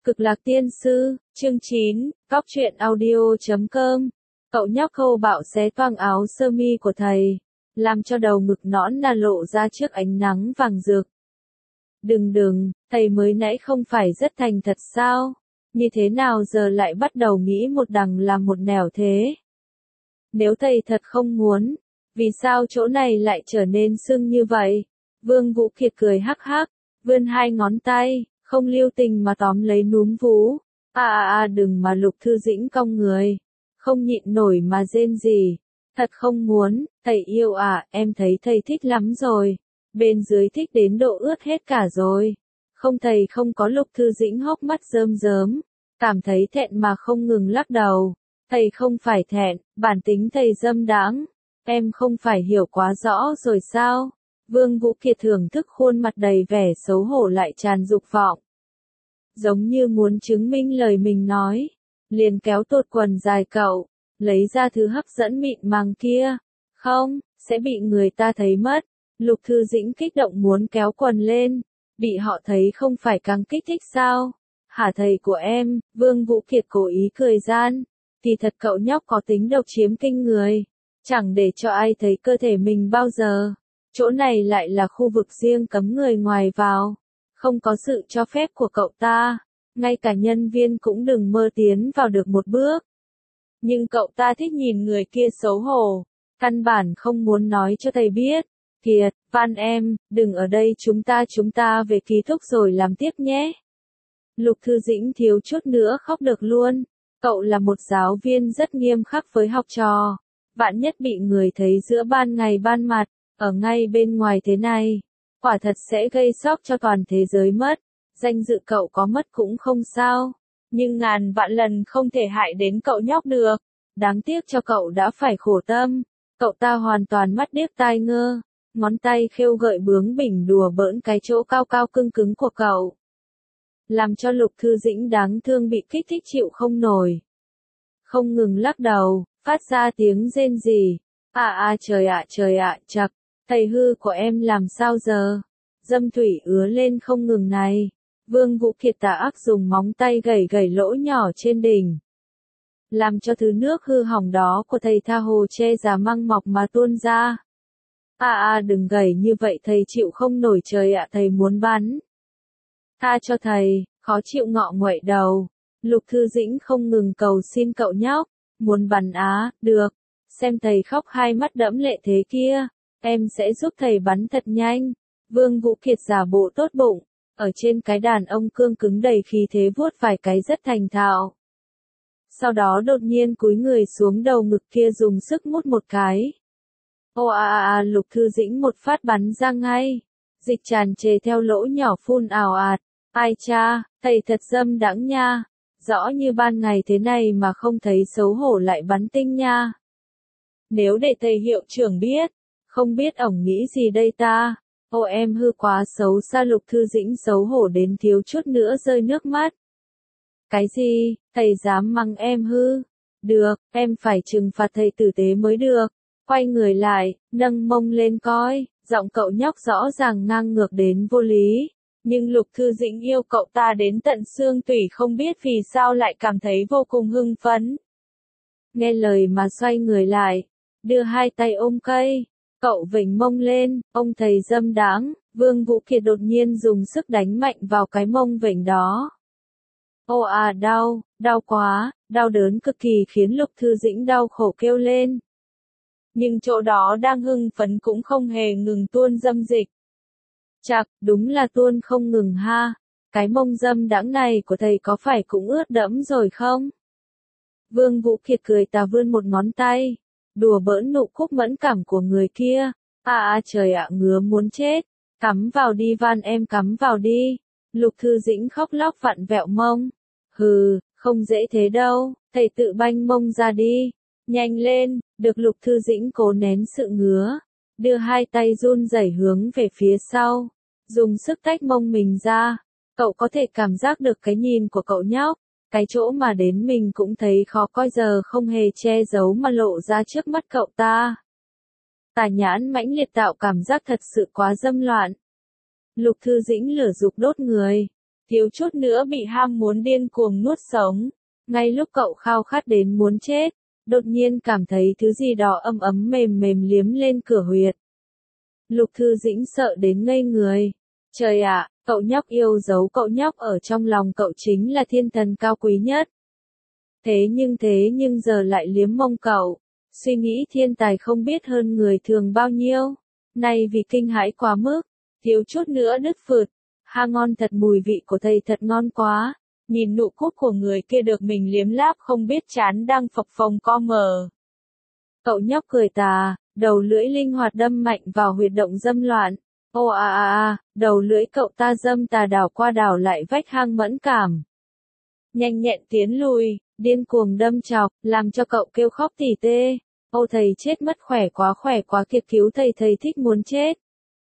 Cực lạc tiên sư, chương 9, Cóc truyện audio.com. Cậu nhóc khâu bạo xé toang áo sơ mi của thầy, làm cho đầu ngực nõn nà lộ ra trước ánh nắng vàng rực. Đừng, thầy mới nãy không phải rất thành thật sao? Như thế nào giờ lại bắt đầu nghĩ một đằng làm một nẻo thế? Nếu thầy thật không muốn, vì sao chỗ này lại trở nên sưng như vậy? Vương Vũ Kiệt cười hắc hắc, vươn hai ngón tay, không lưu tình mà tóm lấy núm vú. Đừng mà Lục Thư Dĩnh cong người. Không nhịn nổi mà rên rỉ. Thật không muốn, thầy yêu à, em thấy thầy thích lắm rồi. Bên dưới thích đến độ ướt hết cả rồi. Không, thầy không có. Lục Thư Dĩnh hốc mắt rơm rớm, cảm thấy thẹn mà không ngừng lắc đầu. Thầy không phải thẹn, bản tính thầy dâm đãng. Em không phải hiểu quá rõ rồi sao? Vương Vũ Kiệt thưởng thức khuôn mặt đầy vẻ xấu hổ lại tràn dục vọng. Giống như muốn chứng minh lời mình nói, liền kéo tụt quần dài cậu, lấy ra thứ hấp dẫn mịn màng kia. Không, sẽ bị người ta thấy mất. Lục Thư Dĩnh kích động muốn kéo quần lên, bị họ thấy không phải càng kích thích sao? Hả thầy của em? Vương Vũ Kiệt cố ý cười gian. Thì thật cậu nhóc có tính độc chiếm kinh người, chẳng để cho ai thấy cơ thể mình bao giờ. Chỗ này lại là khu vực riêng cấm người ngoài vào, không có sự cho phép của cậu ta, ngay cả nhân viên cũng đừng mơ tiến vào được một bước. Nhưng cậu ta thích nhìn người kia xấu hổ, căn bản không muốn nói cho thầy biết. Kiệt, van em, đừng ở đây, chúng ta về ký túc rồi làm tiếp nhé. Lục Thư Dĩnh thiếu chút nữa khóc được luôn. Cậu là một giáo viên rất nghiêm khắc với học trò, vạn nhất bị người thấy giữa ban ngày ban mặt, ở ngay bên ngoài thế này, quả thật sẽ gây sốc cho toàn thế giới mất. Danh dự cậu có mất cũng không sao, nhưng ngàn vạn lần không thể hại đến cậu nhóc được. Đáng tiếc cho cậu đã phải khổ tâm. Cậu ta hoàn toàn mắt điếc tai ngơ, ngón tay khêu gợi bướng bỉnh đùa bỡn cái chỗ cao cao cứng cứng của cậu, làm cho Lục Thư Dĩnh đáng thương bị kích thích chịu không nổi. Không ngừng lắc đầu, phát ra tiếng rên rỉ. Trời ạ, chậc, thầy hư của em làm sao giờ? Dâm thủy ứa lên không ngừng này. Vương Vũ Kiệt tà ác dùng móng tay gẩy lỗ nhỏ trên đỉnh, làm cho thứ nước hư hỏng đó của thầy tha hồ che giả măng mọc mà tuôn ra. Đừng gẩy như vậy, thầy chịu không nổi. Trời ạ, thầy muốn bắn. Tha cho thầy, khó chịu ngọ nguậy đầu. Lục Thư Dĩnh không ngừng cầu xin cậu nhóc, muốn bắn á, được. Xem thầy khóc hai mắt đẫm lệ thế kia, em sẽ giúp thầy bắn thật nhanh. Vương Vũ Kiệt giả bộ tốt bụng, ở trên cái đàn ông cương cứng đầy khí thế vuốt vài cái rất thành thạo. Sau đó đột nhiên cúi người xuống đầu ngực kia dùng sức mút một cái. Lục Thư Dĩnh một phát bắn ra ngay. Dịch tràn trề theo lỗ nhỏ phun ào ạt. Ai cha, thầy thật dâm đãng nha. Rõ như ban ngày thế này mà không thấy xấu hổ lại bắn tinh nha. Nếu để thầy hiệu trưởng biết, không biết ổng nghĩ gì đây ta. Em hư quá xấu xa. Lục Thư Dĩnh xấu hổ đến thiếu chút nữa rơi nước mắt. Cái gì, thầy dám mắng em hư? Được, em phải trừng phạt thầy tử tế mới được. Quay người lại, nâng mông lên coi, giọng cậu nhóc rõ ràng ngang ngược đến vô lý. Nhưng Lục Thư Dĩnh yêu cậu ta đến tận xương tủy, không biết vì sao lại cảm thấy vô cùng hưng phấn. Nghe lời mà xoay người lại, đưa hai tay ôm cây, cậu vểnh mông lên, ông thầy dâm đãng. Vương Vũ Kiệt đột nhiên dùng sức đánh mạnh vào cái mông vểnh đó. Đau quá, đau đớn cực kỳ khiến Lục Thư Dĩnh đau khổ kêu lên. Nhưng chỗ đó đang hưng phấn cũng không hề ngừng tuôn dâm dịch. Chạc, đúng là tuôn không ngừng ha. Cái mông dâm đãng này của thầy có phải cũng ướt đẫm rồi không? Vương Vũ Kiệt cười tà vươn một ngón tay, đùa bỡn nụ cúc mẫn cảm của người kia. Trời ạ, ngứa muốn chết. Cắm vào đi, van em cắm vào đi. Lục Thư Dĩnh khóc lóc vặn vẹo mông. Hừ, không dễ thế đâu, thầy tự banh mông ra đi. Nhanh lên, được. Lục Thư Dĩnh cố nén sự ngứa, đưa hai tay run rẩy hướng về phía sau, dùng sức tách mông mình ra. Cậu có thể cảm giác được cái nhìn của cậu nhóc, cái chỗ mà đến mình cũng thấy khó coi giờ không hề che giấu mà lộ ra trước mắt cậu ta. Tà nhãn mãnh liệt tạo cảm giác thật sự quá dâm loạn. Lục Thư Dĩnh lửa dục đốt người, thiếu chút nữa bị ham muốn điên cuồng nuốt sống. Ngay lúc cậu khao khát đến muốn chết, đột nhiên cảm thấy thứ gì đó ấm ấm mềm mềm liếm lên cửa huyệt. Lục Thư Dĩnh sợ đến ngây người. Trời ạ, cậu nhóc yêu dấu cậu nhóc ở trong lòng cậu chính là thiên thần cao quý nhất. Thế nhưng giờ lại liếm mông cậu. Suy nghĩ thiên tài không biết hơn người thường bao nhiêu. Này vì kinh hãi quá mức, thiếu chút nữa đứt phượt. Ha ngon thật, mùi vị của thầy thật ngon quá. Nhìn nụ cúc của người kia được mình liếm láp không biết chán đang phập phồng co mở. Cậu nhóc cười tà, đầu lưỡi linh hoạt đâm mạnh vào huyệt động dâm loạn. Ô đầu lưỡi cậu ta dâm tà đảo qua đảo lại vách hang mẫn cảm. Nhanh nhẹn tiến lùi, điên cuồng đâm chọc, làm cho cậu kêu khóc tỉ tê. Ô thầy chết mất, khỏe quá Kiệt cứu thầy thích muốn chết.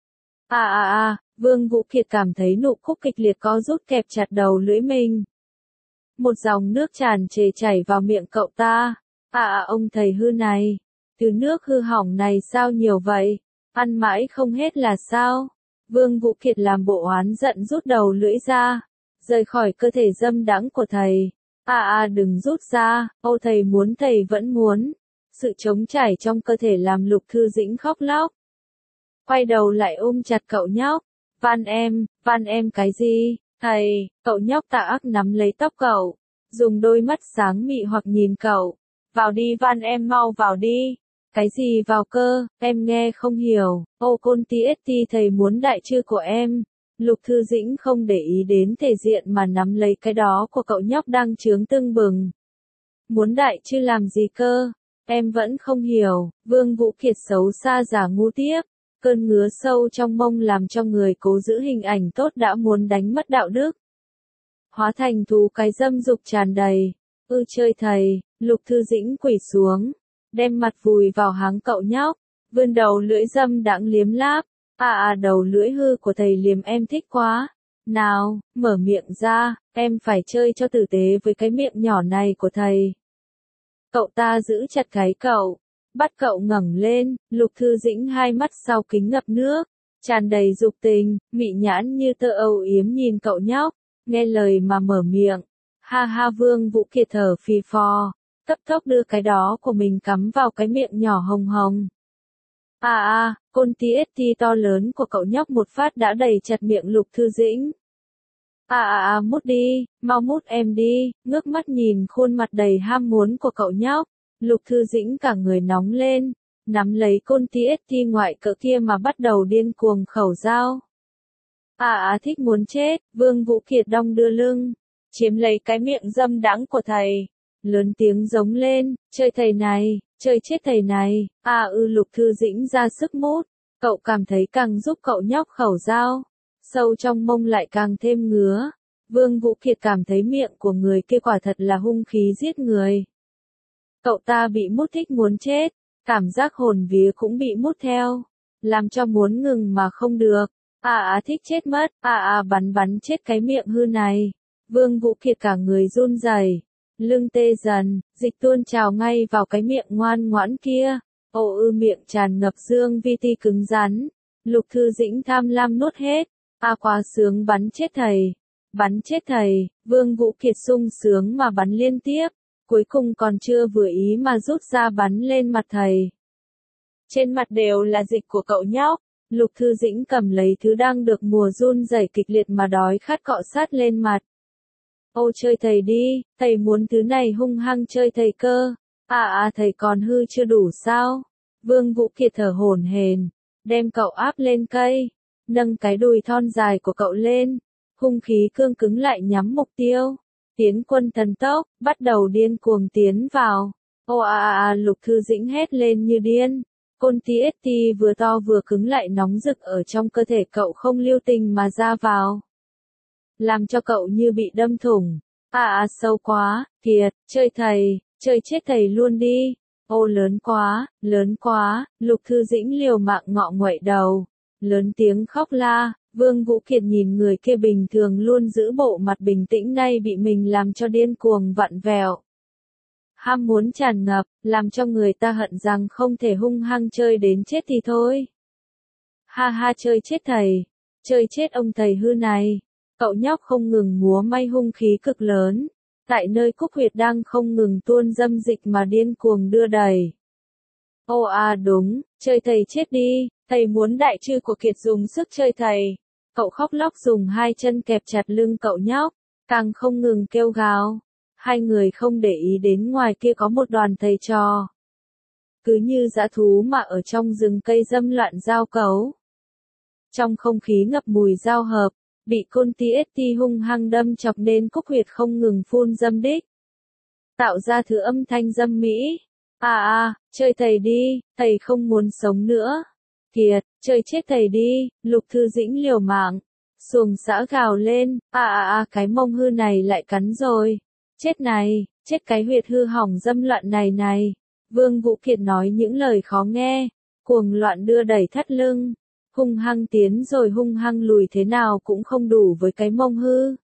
Vương Vũ Kiệt cảm thấy nụ cúc kịch liệt co rút kẹp chặt đầu lưỡi mình. Một dòng nước tràn trề chảy vào miệng cậu ta. Ông thầy hư này. Thứ nước hư hỏng này sao nhiều vậy? Ăn mãi không hết là sao? Vương Vũ Kiệt làm bộ oán giận rút đầu lưỡi ra. Rời khỏi cơ thể dâm đãng của thầy. Đừng rút ra, ô thầy muốn, thầy vẫn muốn. Sự trống trải trong cơ thể làm Lục Thư Dĩnh khóc lóc. Quay đầu lại ôm chặt cậu nhóc. Van em cái gì? Thầy, cậu nhóc tà ác nắm lấy tóc cậu. Dùng đôi mắt sáng mị hoặc nhìn cậu. Vào đi Van em, mau vào đi. Cái gì vào cơ, em nghe không hiểu. Ô côn TST, thầy muốn đại chư của em. Lục Thư Dĩnh không để ý đến thể diện mà nắm lấy cái đó của cậu nhóc đang trướng tưng bừng. Muốn đại chư làm gì cơ? Em vẫn không hiểu. Vương Vũ Kiệt xấu xa giả ngu tiếp. Cơn ngứa sâu trong mông làm cho người cố giữ hình ảnh tốt đã muốn đánh mất đạo đức. Hóa thành thú cái dâm dục tràn đầy. Chơi thầy, Lục Thư Dĩnh quỳ xuống. Đem mặt vùi vào háng cậu nhóc. Vươn đầu lưỡi dâm đãng liếm láp. Đầu lưỡi hư của thầy liếm em thích quá. Nào, mở miệng ra, em phải chơi cho tử tế với cái miệng nhỏ này của thầy. Cậu ta giữ chặt gáy cậu. Bắt cậu ngẩng lên, Lục Thư Dĩnh hai mắt sau kính ngập nước, tràn đầy dục tình, mị nhãn như tơ âu yếm nhìn cậu nhóc, nghe lời mà mở miệng. Vương Vũ Kiệt thở phì phò, cấp tốc đưa cái đó của mình cắm vào cái miệng nhỏ hồng hồng. Côn TST to lớn của cậu nhóc một phát đã đầy chặt miệng Lục Thư Dĩnh. Mút đi, mau mút em đi, ngước mắt nhìn khuôn mặt đầy ham muốn của cậu nhóc. Lục Thư Dĩnh cả người nóng lên, nắm lấy côn TST ngoại cỡ kia mà bắt đầu điên cuồng khẩu dao. Thích muốn chết, Vương Vũ Kiệt đong đưa lưng, chiếm lấy cái miệng dâm đãng của thầy, lớn tiếng giống lên, chơi thầy này, chơi chết thầy này. Lục Thư Dĩnh ra sức mút, cậu cảm thấy càng giúp cậu nhóc khẩu dao, sâu trong mông lại càng thêm ngứa. Vương Vũ Kiệt cảm thấy miệng của người kia quả thật là hung khí giết người. Cậu ta bị mút thích muốn chết, cảm giác hồn vía cũng bị mút theo, làm cho muốn ngừng mà không được. Thích chết mất, bắn chết cái miệng hư này. Vương Vũ Kiệt cả người run rẩy, lưng tê dần, dịch tuôn trào ngay vào cái miệng ngoan ngoãn kia. Miệng tràn ngập dương vi ti cứng rắn. Lục Thư Dĩnh tham lam nuốt hết. Quá sướng, bắn chết thầy. Bắn chết thầy, Vương Vũ Kiệt sung sướng mà bắn liên tiếp. Cuối cùng còn chưa vừa ý mà rút ra bắn lên mặt thầy. Trên mặt đều là dịch của cậu nhóc. Lục Thư Dĩnh cầm lấy thứ đang được mùa run rẩy kịch liệt mà đói khát cọ sát lên mặt. Chơi thầy đi, thầy muốn thứ này hung hăng chơi thầy cơ. Thầy còn hư chưa đủ sao? Vương Vũ Kiệt thở hổn hển, đem cậu áp lên cây, nâng cái đùi thon dài của cậu lên, hung khí cương cứng lại nhắm mục tiêu. Tiến quân thần tốc, bắt đầu điên cuồng tiến vào. Lục Thư Dĩnh hét lên như điên. Côn TST vừa to vừa cứng lại nóng rực ở trong cơ thể cậu không lưu tình mà ra vào. Làm cho cậu như bị đâm thủng. Sâu quá, Kiệt, chơi thầy, chơi chết thầy luôn đi. Lớn quá, Lục Thư Dĩnh liều mạng ngọ nguậy đầu. Lớn tiếng khóc la. Vương Vũ Kiệt nhìn người kia bình thường luôn giữ bộ mặt bình tĩnh nay bị mình làm cho điên cuồng vặn vẹo. Ham muốn tràn ngập, làm cho người ta hận rằng không thể hung hăng chơi đến chết thì thôi. Chơi chết thầy, chơi chết ông thầy hư này. Cậu nhóc không ngừng múa may hung khí cực lớn, tại nơi Cúc huyệt đang không ngừng tuôn dâm dịch mà điên cuồng đưa đẩy. Ô à đúng, chơi thầy chết đi, thầy muốn đại trư của Kiệt dùng sức chơi thầy. Cậu khóc lóc dùng hai chân kẹp chặt lưng cậu nhóc, càng không ngừng kêu gào. Hai người không để ý đến ngoài kia có một đoàn thầy trò. Cứ như dã thú mà ở trong rừng cây dâm loạn giao cấu. Trong không khí ngập mùi giao hợp, bị côn TST hung hăng đâm chọc nên Cúc huyệt không ngừng phun dâm đích. Tạo ra thứ âm thanh dâm mỹ. Chơi thầy đi, thầy không muốn sống nữa. Kiệt, chơi chết thầy đi, Lục Thư Dĩnh liều mạng. Xuồng xã gào lên, cái mông hư này lại cắn rồi. Chết này, chết cái huyệt hư hỏng dâm loạn này này. Vương Vũ Kiệt nói những lời khó nghe, cuồng loạn đưa đẩy thắt lưng. Hung hăng tiến rồi hung hăng lùi thế nào cũng không đủ với cái mông hư.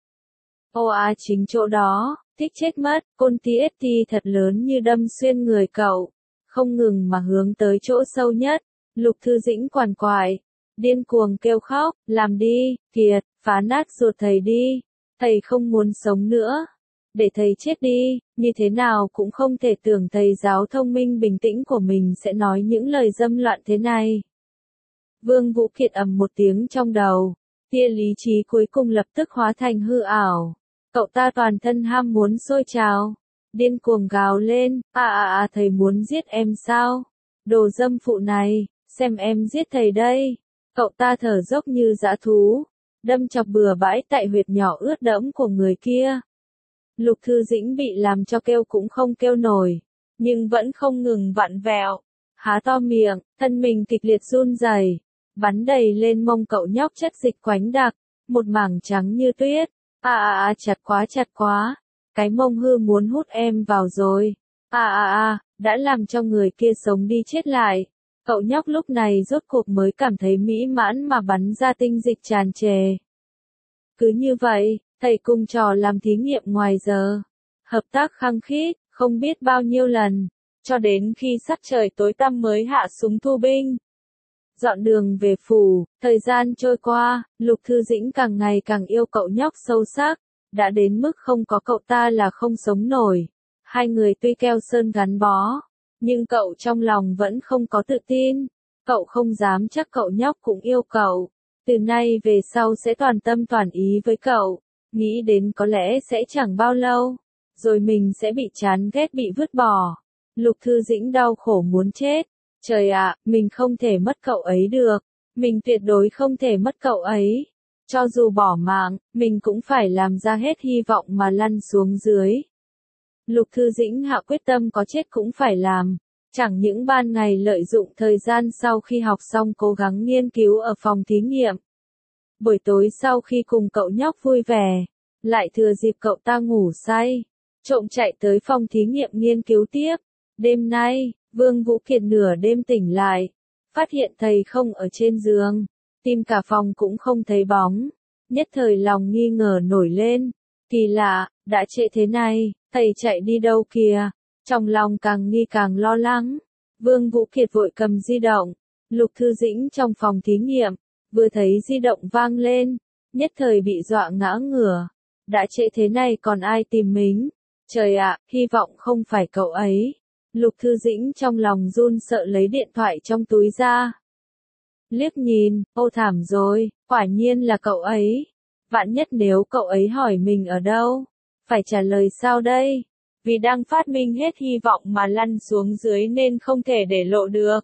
Chính chỗ đó, thích chết mất, côn TST thật lớn như đâm xuyên người cậu, không ngừng mà hướng tới chỗ sâu nhất. Lục Thư Dĩnh quằn quại, điên cuồng kêu khóc, làm đi, Kiệt, phá nát ruột thầy đi, thầy không muốn sống nữa, để thầy chết đi, như thế nào cũng không thể tưởng thầy giáo thông minh bình tĩnh của mình sẽ nói những lời dâm loạn thế này. Vương Vũ Kiệt ầm một tiếng trong đầu, tia lý trí cuối cùng lập tức hóa thành hư ảo. Cậu ta toàn thân ham muốn sôi trào, điên cuồng gào lên, thầy muốn giết em sao? Đồ dâm phụ này, xem em giết thầy đây. Cậu ta thở dốc như dã thú, đâm chọc bừa bãi tại huyệt nhỏ ướt đẫm của người kia. Lục Thư Dĩnh bị làm cho kêu cũng không kêu nổi, nhưng vẫn không ngừng vặn vẹo, há to miệng, thân mình kịch liệt run rẩy, bắn đầy lên mông cậu nhóc chất dịch quánh đặc, một mảng trắng như tuyết. Chặt quá, cái mông hư muốn hút em vào rồi. Đã làm cho người kia sống đi chết lại. Cậu nhóc lúc này rốt cuộc mới cảm thấy mỹ mãn mà bắn ra tinh dịch tràn trề. Cứ như vậy, thầy cùng trò làm thí nghiệm ngoài giờ. Hợp tác khăng khít, không biết bao nhiêu lần, cho đến khi sắc trời tối tăm mới hạ súng thu binh. Dọn đường về phủ, thời gian trôi qua, Lục Thư Dĩnh càng ngày càng yêu cậu nhóc sâu sắc, đã đến mức không có cậu ta là không sống nổi. Hai người tuy keo sơn gắn bó, nhưng cậu trong lòng vẫn không có tự tin, cậu không dám chắc cậu nhóc cũng yêu cậu, từ nay về sau sẽ toàn tâm toàn ý với cậu, nghĩ đến có lẽ sẽ chẳng bao lâu, rồi mình sẽ bị chán ghét bị vứt bỏ. Lục Thư Dĩnh đau khổ muốn chết. Trời ạ, mình không thể mất cậu ấy được, mình tuyệt đối không thể mất cậu ấy. Cho dù bỏ mạng, mình cũng phải làm ra hết hy vọng mà lăn xuống dưới. Lục Thư Dĩnh hạ quyết tâm có chết cũng phải làm, chẳng những ban ngày lợi dụng thời gian sau khi học xong cố gắng nghiên cứu ở phòng thí nghiệm. Buổi tối sau khi cùng cậu nhóc vui vẻ, lại thừa dịp cậu ta ngủ say, trộm chạy tới phòng thí nghiệm nghiên cứu tiếp. Đêm nay, Vương Vũ Kiệt nửa đêm tỉnh lại, phát hiện thầy không ở trên giường, tìm cả phòng cũng không thấy bóng, nhất thời lòng nghi ngờ nổi lên, kỳ lạ, đã trễ thế này, thầy chạy đi đâu kìa, trong lòng càng nghi càng lo lắng. Vương Vũ Kiệt vội cầm di động, Lục Thư Dĩnh trong phòng thí nghiệm, vừa thấy di động vang lên, nhất thời bị dọa ngã ngửa, đã trễ thế này còn ai tìm mình, trời ạ, hy vọng không phải cậu ấy. Lục Thư Dĩnh trong lòng run sợ lấy điện thoại trong túi ra. Liếc nhìn, ô thảm rồi, quả nhiên là cậu ấy. Vạn nhất nếu cậu ấy hỏi mình ở đâu, phải trả lời sao đây? Vì đang phát minh hết hy vọng mà lăn xuống dưới nên không thể để lộ được.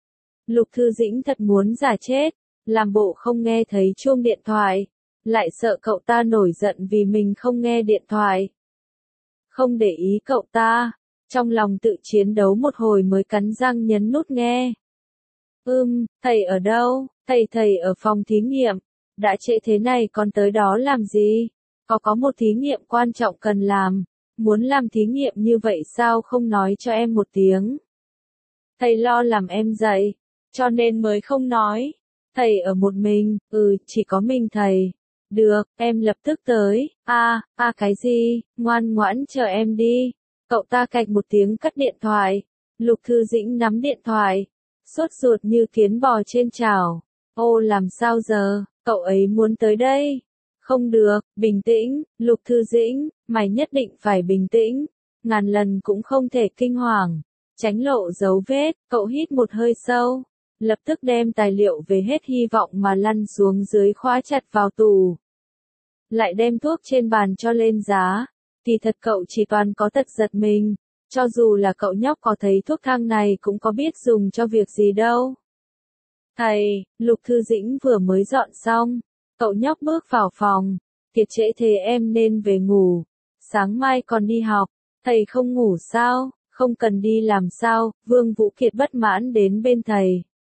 Lục Thư Dĩnh thật muốn giả chết, làm bộ không nghe thấy chuông điện thoại, lại sợ cậu ta nổi giận vì mình không nghe điện thoại. Không để ý cậu ta. Trong lòng tự chiến đấu một hồi mới cắn răng nhấn nút nghe. Thầy ở đâu? Thầy ở phòng thí nghiệm. Đã trễ thế này còn tới đó làm gì? Có một thí nghiệm quan trọng cần làm. Muốn làm thí nghiệm như vậy sao không nói cho em một tiếng? Thầy lo làm em dậy, cho nên mới không nói. Thầy ở một mình, chỉ có mình thầy. Được, em lập tức tới. Cái gì? Ngoan ngoãn chờ em đi. Cậu ta cạch một tiếng cắt điện thoại. Lục Thư Dĩnh nắm điện thoại, sốt ruột như kiến bò trên chảo. Làm sao giờ, cậu ấy muốn tới đây? Không được, bình tĩnh, Lục Thư Dĩnh, mày nhất định phải bình tĩnh, ngàn lần cũng không thể kinh hoàng, tránh lộ dấu vết, cậu hít một hơi sâu, lập tức đem tài liệu về hết hy vọng mà lăn xuống dưới khóa chặt vào tủ. Lại đem thuốc trên bàn cho lên giá, kỳ thật cậu chỉ toàn có tật giật mình, cho dù là cậu nhóc có thấy thuốc thang này cũng có biết dùng cho việc gì đâu. Thầy, Lục Thư Dĩnh vừa mới dọn xong, cậu nhóc bước vào phòng, tiệc trễ thế em nên về ngủ, sáng mai còn đi học, thầy không ngủ sao, không cần đi làm sao, Vương Vũ Kiệt bất mãn đến bên thầy.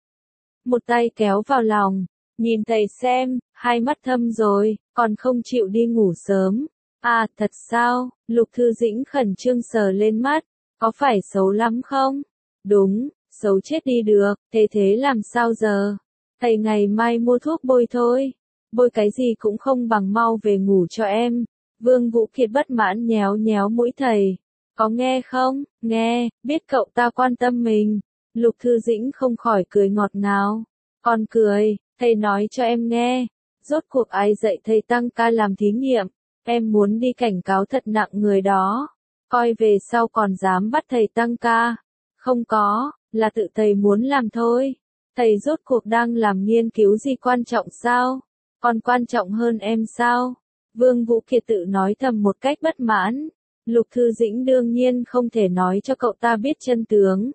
Một tay kéo vào lòng, nhìn thầy xem, hai mắt thâm rồi, còn không chịu đi ngủ sớm. À, thật sao, Lục Thư Dĩnh khẩn trương sờ lên mắt, có phải xấu lắm không? Đúng, xấu chết đi được, thế làm sao giờ? Thầy ngày mai mua thuốc bôi thôi, bôi cái gì cũng không bằng mau về ngủ cho em. Vương Vũ Kiệt bất mãn nhéo nhéo mũi thầy. Có nghe không? Nghe, biết cậu ta quan tâm mình. Lục Thư Dĩnh không khỏi cười ngọt ngào. Còn cười, thầy nói cho em nghe. Rốt cuộc ai dạy thầy tăng ca làm thí nghiệm. Em muốn đi cảnh cáo thật nặng người đó. Coi về sau còn dám bắt thầy tăng ca. Không có, là tự thầy muốn làm thôi. Thầy rốt cuộc đang làm nghiên cứu gì quan trọng sao? Còn quan trọng hơn em sao? Vương Vũ Kiệt tự nói thầm một cách bất mãn. Lục Thư Dĩnh đương nhiên không thể nói cho cậu ta biết chân tướng.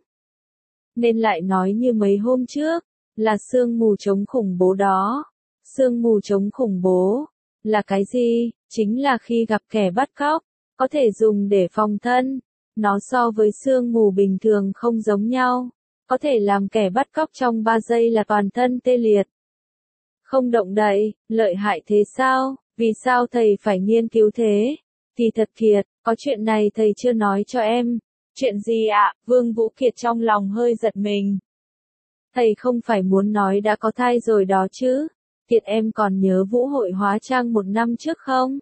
Nên lại nói như mấy hôm trước, là sương mù chống khủng bố đó. Sương mù chống khủng bố, là cái gì? Chính là khi gặp kẻ bắt cóc, có thể dùng để phòng thân. Nó so với sương mù bình thường không giống nhau, có thể làm kẻ bắt cóc trong 3 giây là toàn thân tê liệt. Không động đậy, lợi hại thế sao? Vì sao thầy phải nghiên cứu thế? Thì thật Kiệt, có chuyện này thầy chưa nói cho em. Chuyện gì ạ? Vương Vũ Kiệt trong lòng hơi giật mình. Thầy không phải muốn nói đã có thai rồi đó chứ? Kiệt em còn nhớ vũ hội hóa trang 1 năm trước không?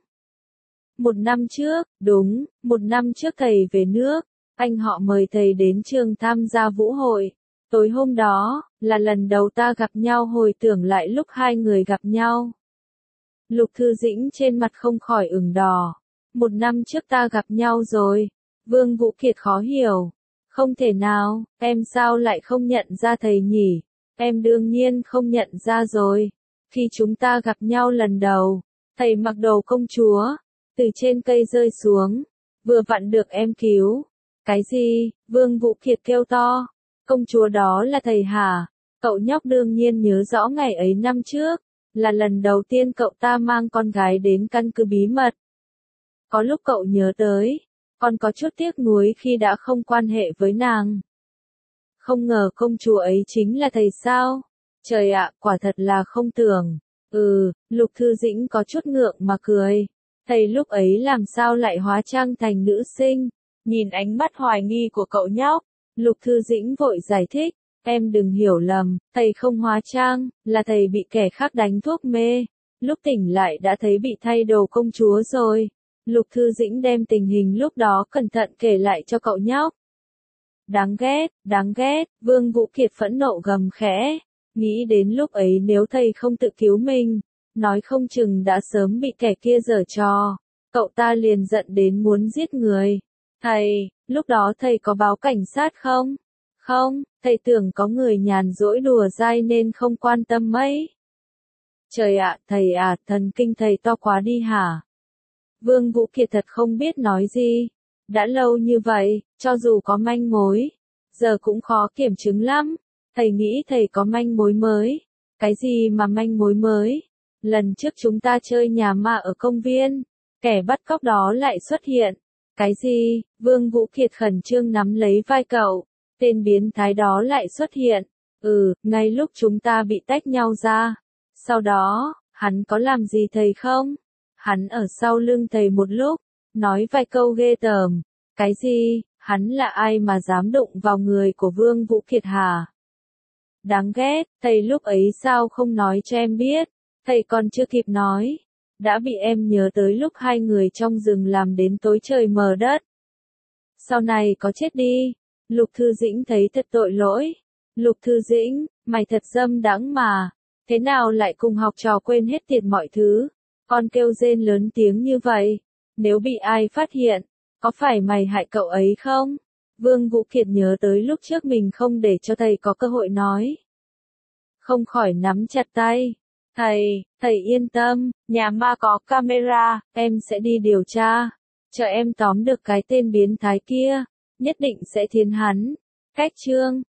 1 năm trước, đúng, 1 năm trước thầy về nước, anh họ mời thầy đến trường tham gia vũ hội. Tối hôm đó, là lần đầu ta gặp nhau, hồi tưởng lại lúc hai người gặp nhau. Lục Thư Dĩnh trên mặt không khỏi ửng đỏ. 1 năm trước ta gặp nhau rồi. Vương Vũ Kiệt khó hiểu. Không thể nào, em sao lại không nhận ra thầy nhỉ? Em đương nhiên không nhận ra rồi. Khi chúng ta gặp nhau lần đầu, thầy mặc đồ công chúa, từ trên cây rơi xuống, vừa vặn được em cứu. Cái gì? Vương Vũ Kiệt kêu to. Công chúa đó là thầy hả? Cậu nhóc đương nhiên nhớ rõ ngày ấy năm trước, là lần đầu tiên cậu ta mang con gái đến căn cứ bí mật. Có lúc cậu nhớ tới, còn có chút tiếc nuối khi đã không quan hệ với nàng. Không ngờ công chúa ấy chính là thầy sao? Trời ạ, quả thật là không tưởng. Lục Thư Dĩnh có chút ngượng mà cười. Thầy lúc ấy làm sao lại hóa trang thành nữ sinh? Nhìn ánh mắt hoài nghi của cậu nhóc, Lục Thư Dĩnh vội giải thích. Em đừng hiểu lầm, thầy không hóa trang, là thầy bị kẻ khác đánh thuốc mê. Lúc tỉnh lại đã thấy bị thay đồ công chúa rồi. Lục Thư Dĩnh đem tình hình lúc đó cẩn thận kể lại cho cậu nhóc. Đáng ghét, Vương Vũ Kiệt phẫn nộ gầm khẽ. Nghĩ đến lúc ấy nếu thầy không tự cứu mình, nói không chừng đã sớm bị kẻ kia giở trò. Cậu ta liền giận đến muốn giết người. Thầy, lúc đó thầy có báo cảnh sát không? Không, thầy tưởng có người nhàn rỗi đùa dai nên không quan tâm mấy. Trời ạ, thầy à, thần kinh thầy to quá đi hả? Vương Vũ Kiệt thật không biết nói gì. Đã lâu như vậy, cho dù có manh mối, giờ cũng khó kiểm chứng lắm. Thầy nghĩ thầy có manh mối mới. Cái gì mà manh mối mới? Lần trước chúng ta chơi nhà ma ở công viên, kẻ bắt cóc đó lại xuất hiện. Cái gì? Vương Vũ Kiệt khẩn trương nắm lấy vai cậu. Tên biến thái đó lại xuất hiện. Ngay lúc chúng ta bị tách nhau ra. Sau đó, hắn có làm gì thầy không? Hắn ở sau lưng thầy một lúc, nói vài câu ghê tởm. Cái gì? Hắn là ai mà dám đụng vào người của Vương Vũ Kiệt hả? Đáng ghét, thầy lúc ấy sao không nói cho em biết? Thầy còn chưa kịp nói, đã bị em nhớ tới lúc hai người trong rừng làm đến tối trời mờ đất. Sau này có chết đi. Lục Thư Dĩnh thấy thật tội lỗi. Lục Thư Dĩnh, mày thật dâm đãng mà. Thế nào lại cùng học trò quên hết tiệt mọi thứ? Con kêu rên lớn tiếng như vậy. Nếu bị ai phát hiện, có phải mày hại cậu ấy không? Vương Vũ Kiệt nhớ tới lúc trước mình không để cho thầy có cơ hội nói. Không khỏi nắm chặt tay. Thầy yên tâm, nhà ma có camera, em sẽ đi điều tra. Chờ em tóm được cái tên biến thái kia, nhất định sẽ thiến hắn. Cách chương